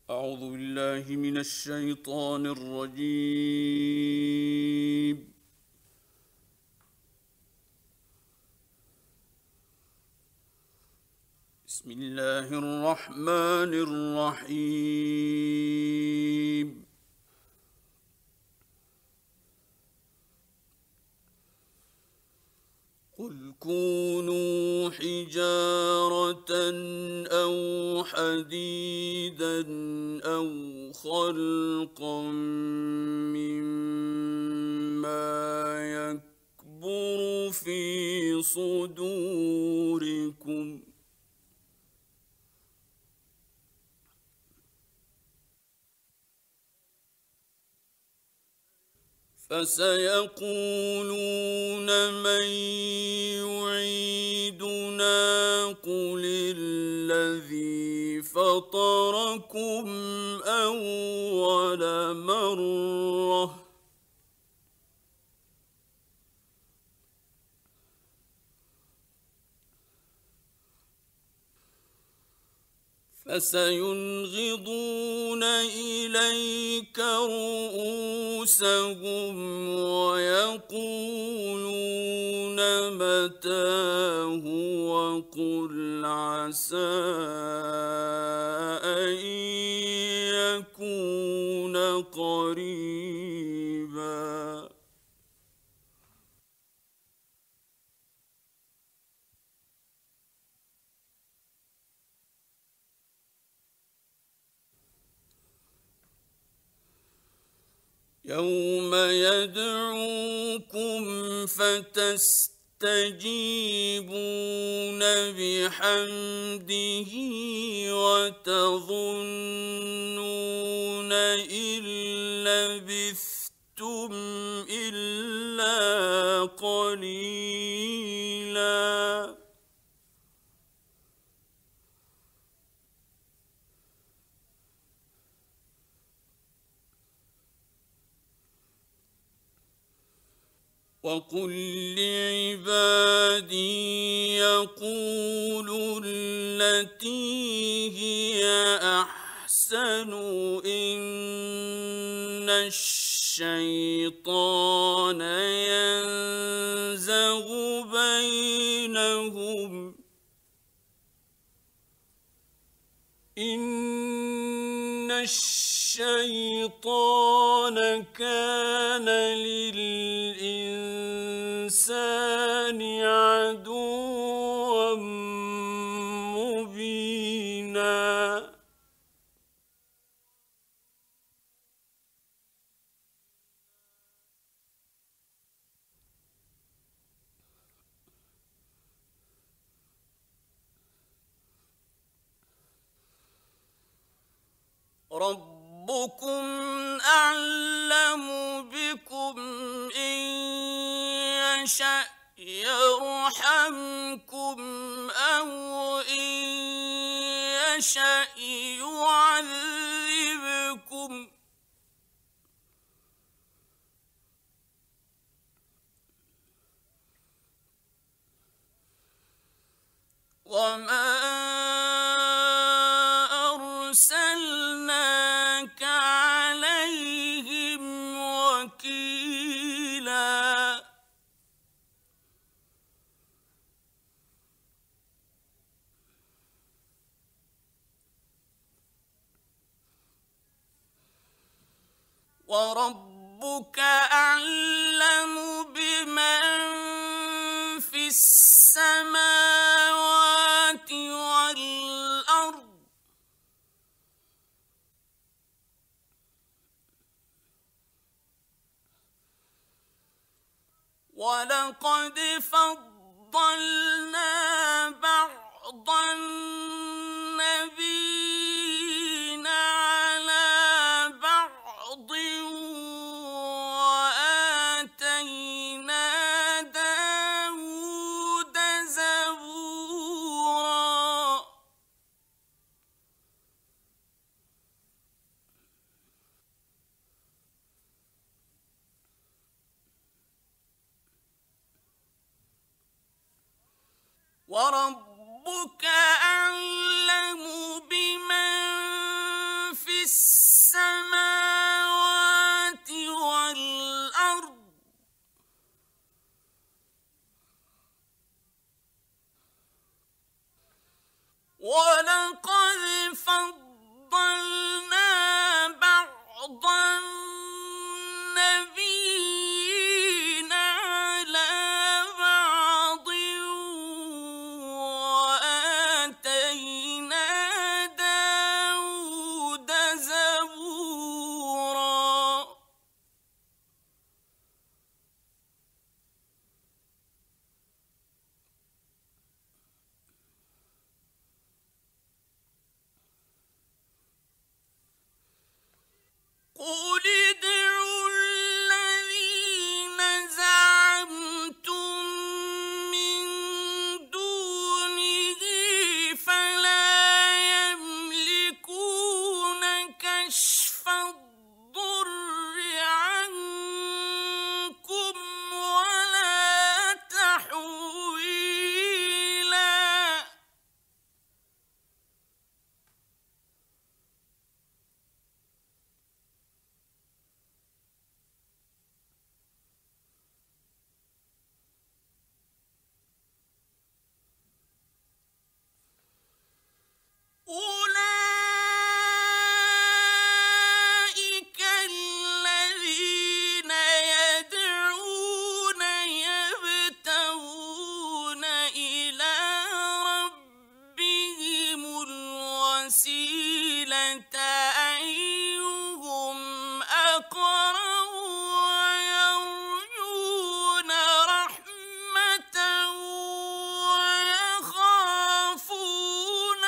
أعوذ بالله من الشيطان الرجيم. بسم الله الرحمن الرحيم. قل كونوا حجارة أو حديدا أو خلقا مما يكبر في صدوركم فسيقولون من يعيدنا قل الذي فطركم أول مرة فسينغضون إليك رؤوسهم ويقولون متى هو قل عسى أن يكون قريبا. يوم يدعوكم فتستجيبون بحمده وتظنون إن لبثتم إلا قليلا. وقل لعبادي يقولوا التي هي أحسن إن الشيطان ينزغ بينهم إن الشيطان كان للإنسان عدوا مبينا. ربكم أعلم بكم إن يشأ يرحمكم أو إن يشأ يعذبكم وما أرسلناك عليهم وكيلا. وربك أعلم بمن في السماوات والأرض ولقد فضلنا بعض النبيين على بعض وآتينا داود زبورا. وربك أعلم بمن في السماوات والأرض ولقد فضلنا بعض النبيين على بعض وآتينا داود زبورا قل ادعوا الذين زعمتم من دونه فلا يملكون كشف الضر عنكم ولا تحويلا أولئك الذين يدعون يبتغون إلى ربهم الوسيلة أيهم أقرب ويرجون رحمته ويخافون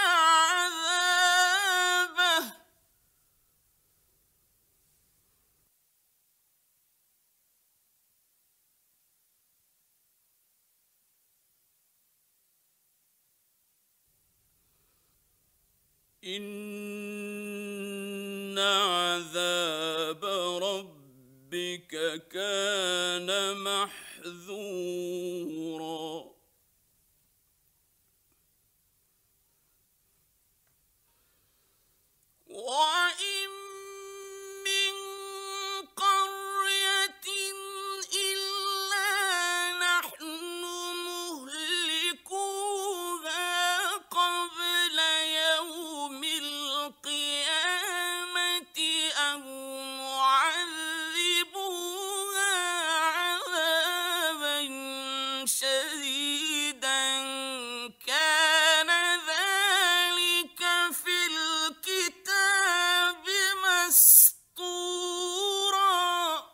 عذابه إن عذاب ربك كان محذورا وإن من قرية إلا نحن مهلكوها قبل يوم القيامة أو معذبوها عذابا شديدا كان ذلك في الكتاب مسطورا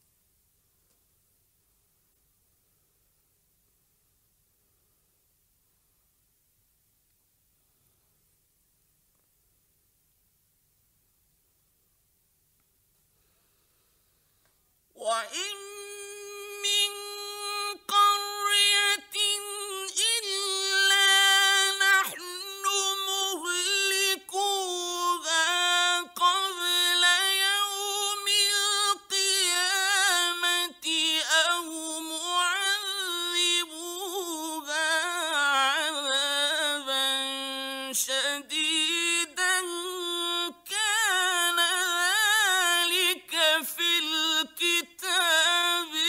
وإن من قرية إلا نحن مهلكوها قبل يوم القيامة أو معذبوها عذابا شديدا كان ذلك في الكتاب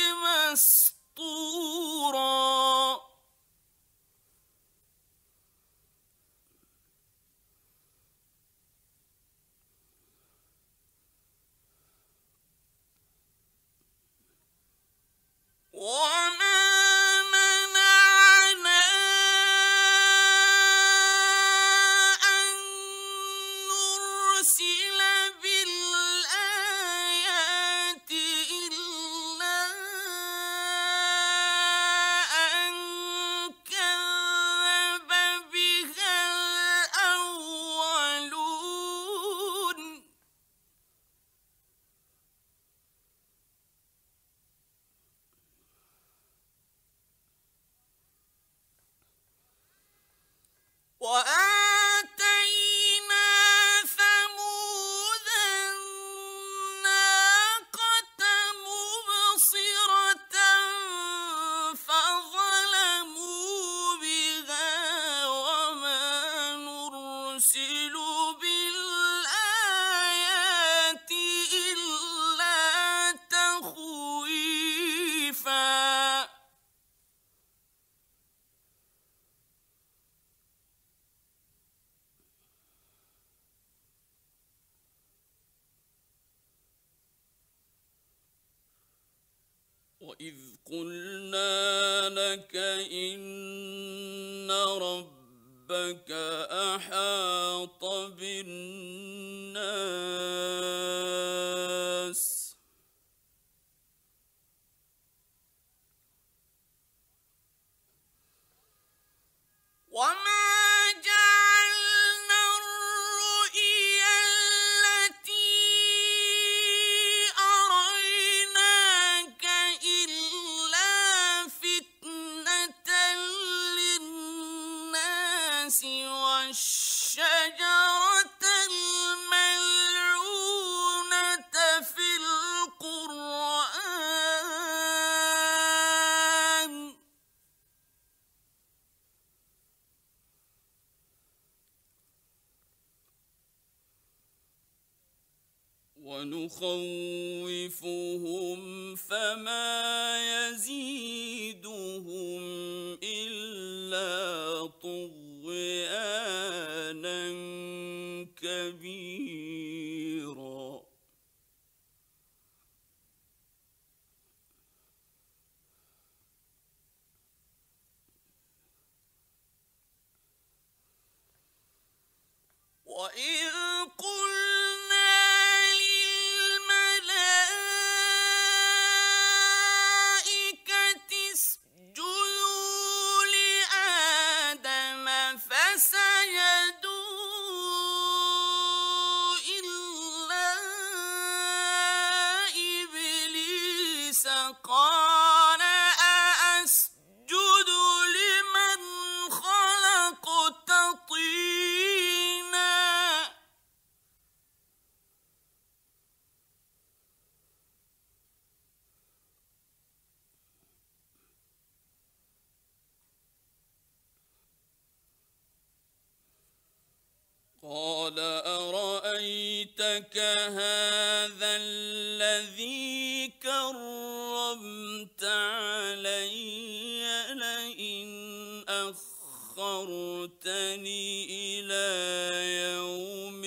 مسطورا وما منعنا أن نرسل بالآيات إلا أن كذب بها الأولون وآتينا ثمود الناقة مبصرة فظلموا بها وما نرسل بالآيات وإذ قلنا لك إن ربك أحاط بالناس وما جعلنا الرؤيا التي أريناك إلا فتنة للناس والشجرة الملعونة في القرآن ونخوفهم فما يزيدهم إلا طغيانا كبيرا وإذ قلنا للملائكة اسجدوا لآدم فسجدوا إلا إبليس قال أأسجد لمن خلقت طينا قال أرأيتك هذا الذي كرمت علي لئن أخرتني إلى يوم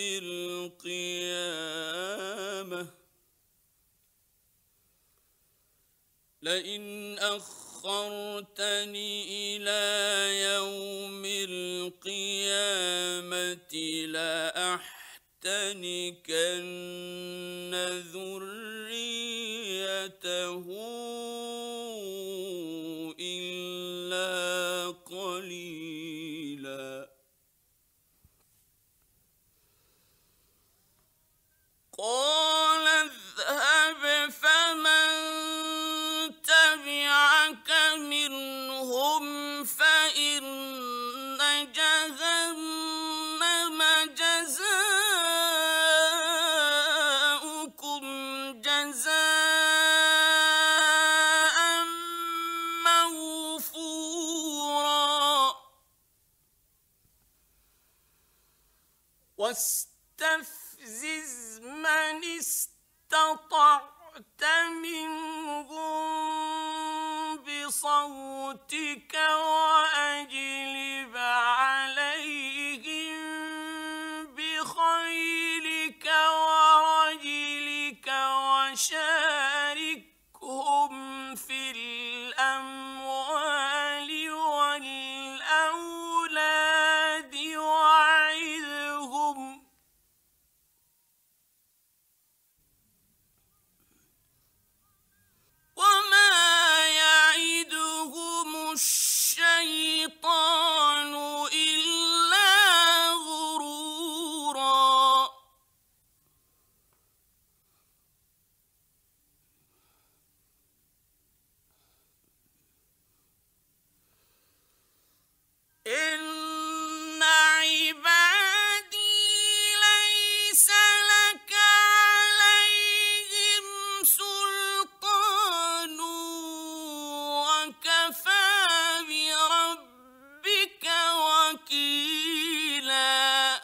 القيامة لأحتنكن ذريته إلا قليلا قال اذهب فمن تبعك منهم فإن جهنم جزاؤكم جزاء موفورا واستفزز من استطعت منهم بصوتك وأجلب عليهم بخيلك ورجلك وشاركهم في الأموال والأولاد وعظهم وما يعدهم الشيطان إلا غرورا إن عبادي ليس لك عليهم سلطان وكفى بربك وكيلا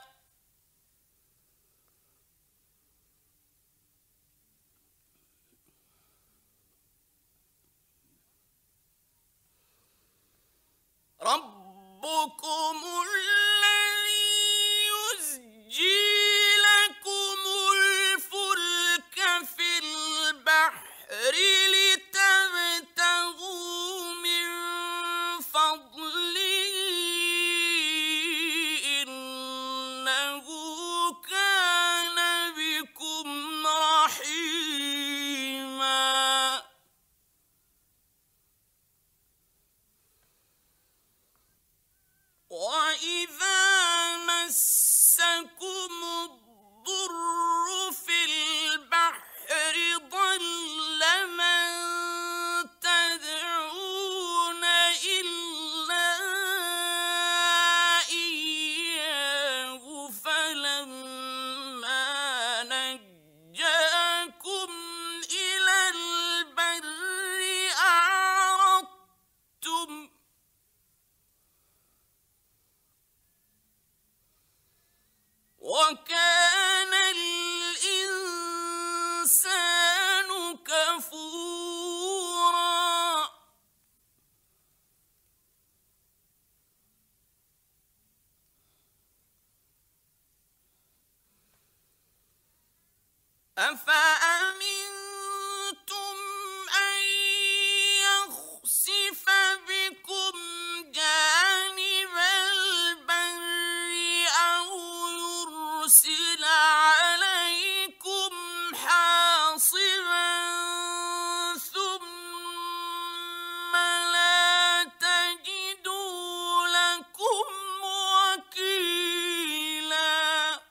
ربكم الذي يزجي لكم الفلك في البحر لتبتغوا أفأمنتم أن يخسف بكم جانب البر أو يرسل عليكم حاصبا ثم لا تجدوا لكم وكيلا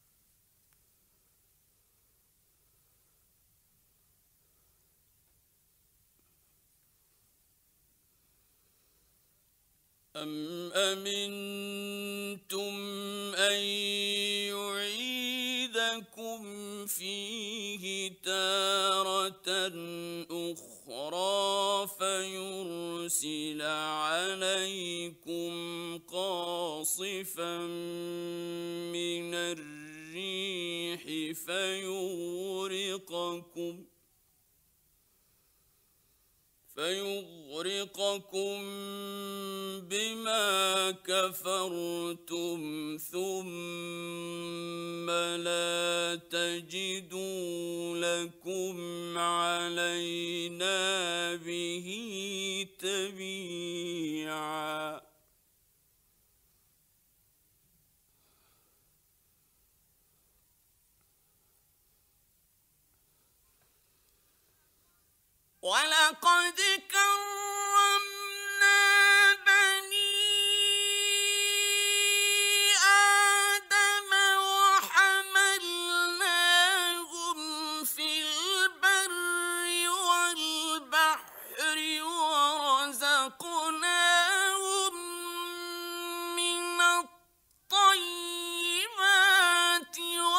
أم أمنتم أن يعيدكم فيه تارة أخرى فيرسل عليكم قاصفا من الريح فيغرقكم بما كفرتم ثم لا تجدوا لكم علينا به تبيعا ولقد كرمنا بني آدم وحملناهم في البر والبحر ورزقناهم من الطيبات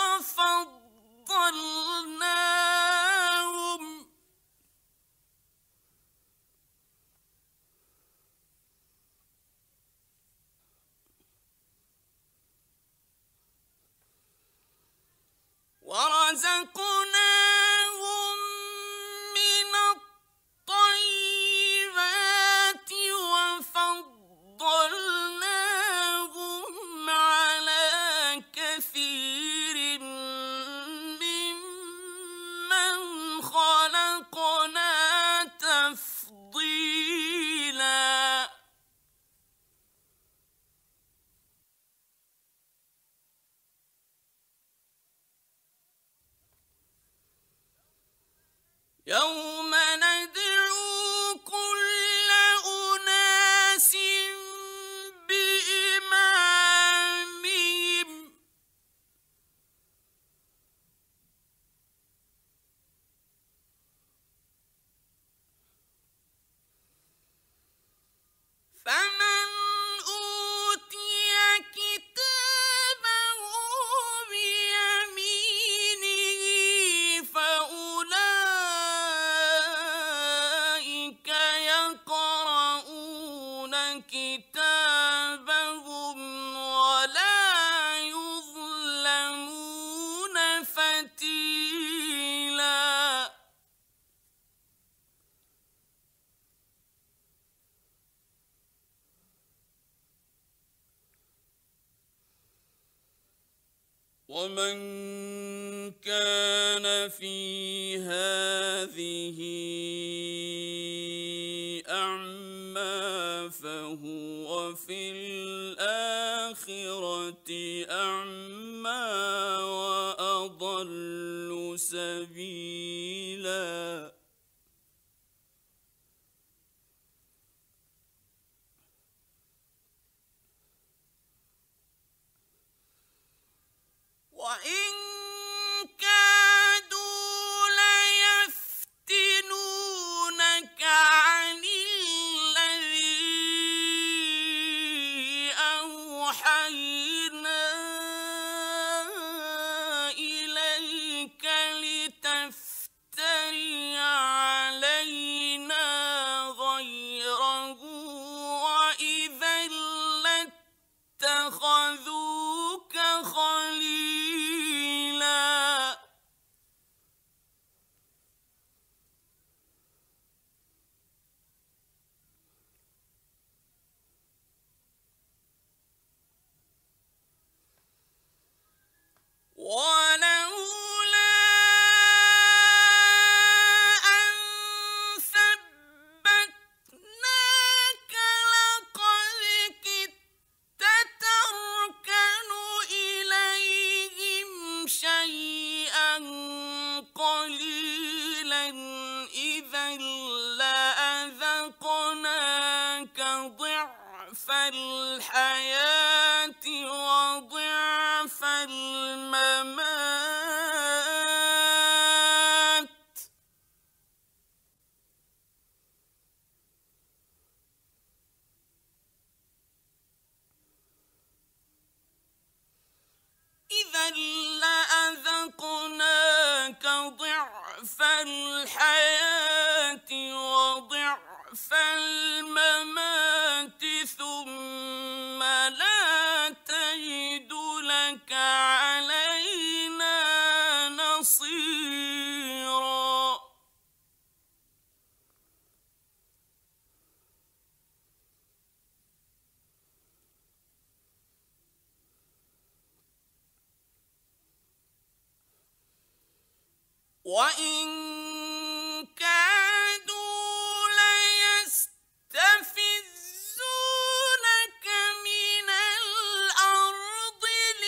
ورزقناهم من الطيبات وفضلناهم على كثير ممن خلقنا تفضيلا يوم ندعو كل أناس بإمامهم فمن أوتي كتابه بيمينه فأولئك يقرؤون كتابهم ولا يظلمون فتيلا ومن كان في هذه أعمى فهو في الآخرة أعمى وأضل سبيلا وإن كادوا ليفتنونك عن الذي أوحينا إليك لتفتري وإذا لأذقناك ضعف الحياة وضعف الممات إذا لأذقناك ضعف الحياة وضعف الممات ثم لا تجد لك علينا نصيرا وإن كادوا ليستفزونك من الأرض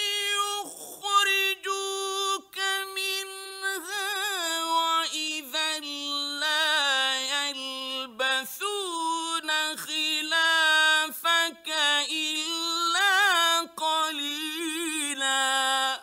ليخرجوك منها وإذا لا يلبثون خلافك إلا قليلا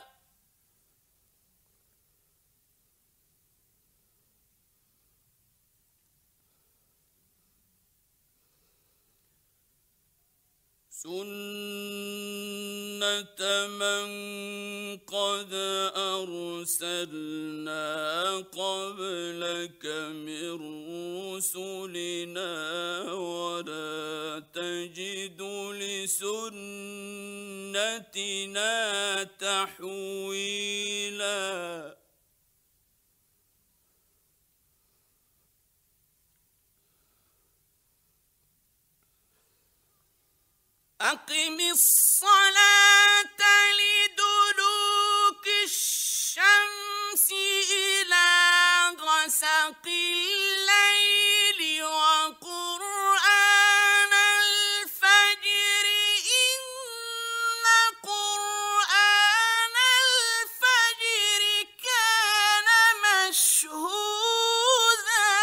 سنة من قد أرسلنا قبلك من رسلنا ولا تجد لسنتنا تحويلا أقم الصلاة لدلوك الشمس إلى غسق الليل وقرآن الفجر إن قرآن الفجر كان مشهودا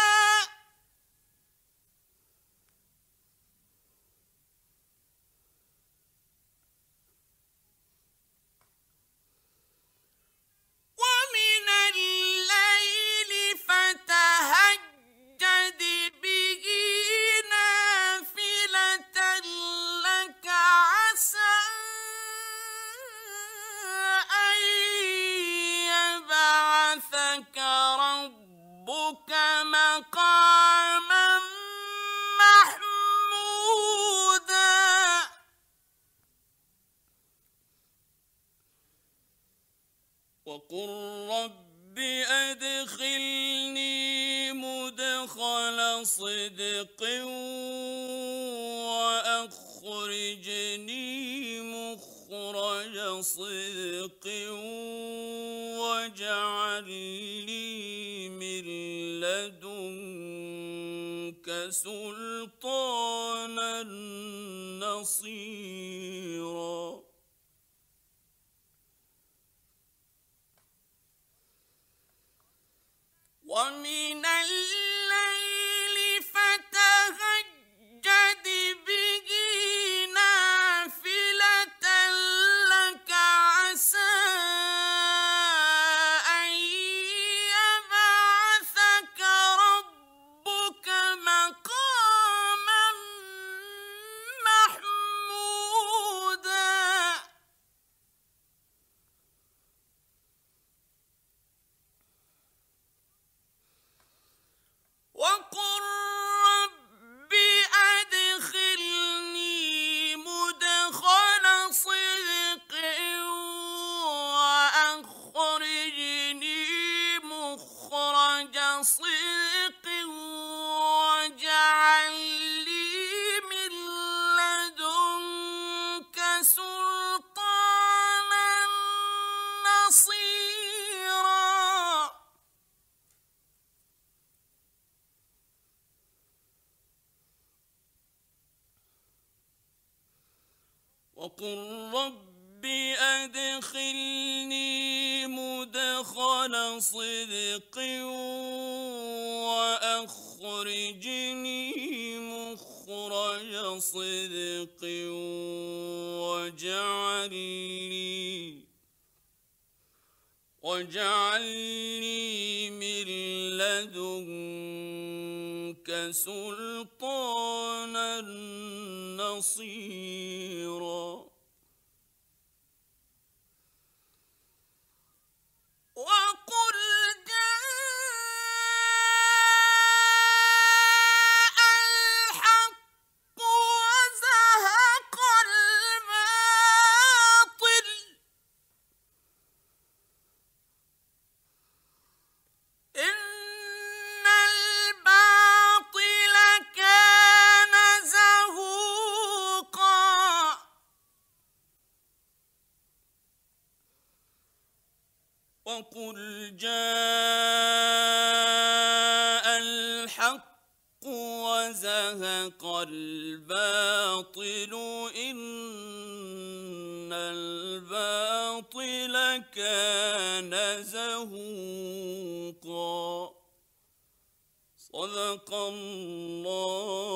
ومن الليل فتهجد به نافلة لك عسى أن يبعثك ربك مقاما محمودا وقل رب أدخلني مدخل صدق وأخرجني مخرج صدق واجعل لي من لدنك سلطانا نصيرا ومن الليل فتهجد به نافلة لك عسى أن يبعثك ربك مقاما محمودا وقل رب أدخلني مدخل صدق وأخرجني مخرج صدق واجعل لي من لدنك سلطانا نصيرا وقل رب أدخلني مدخل صدق وأخرجني مخرج صدق واجعل لي من لدنك سلطانا نصيرا وقل جاء الحق وزهق الباطل إن الباطل كان زهوقا وقل جاء الحق وزهق الباطل إن الباطل كان زهوقا صدق الله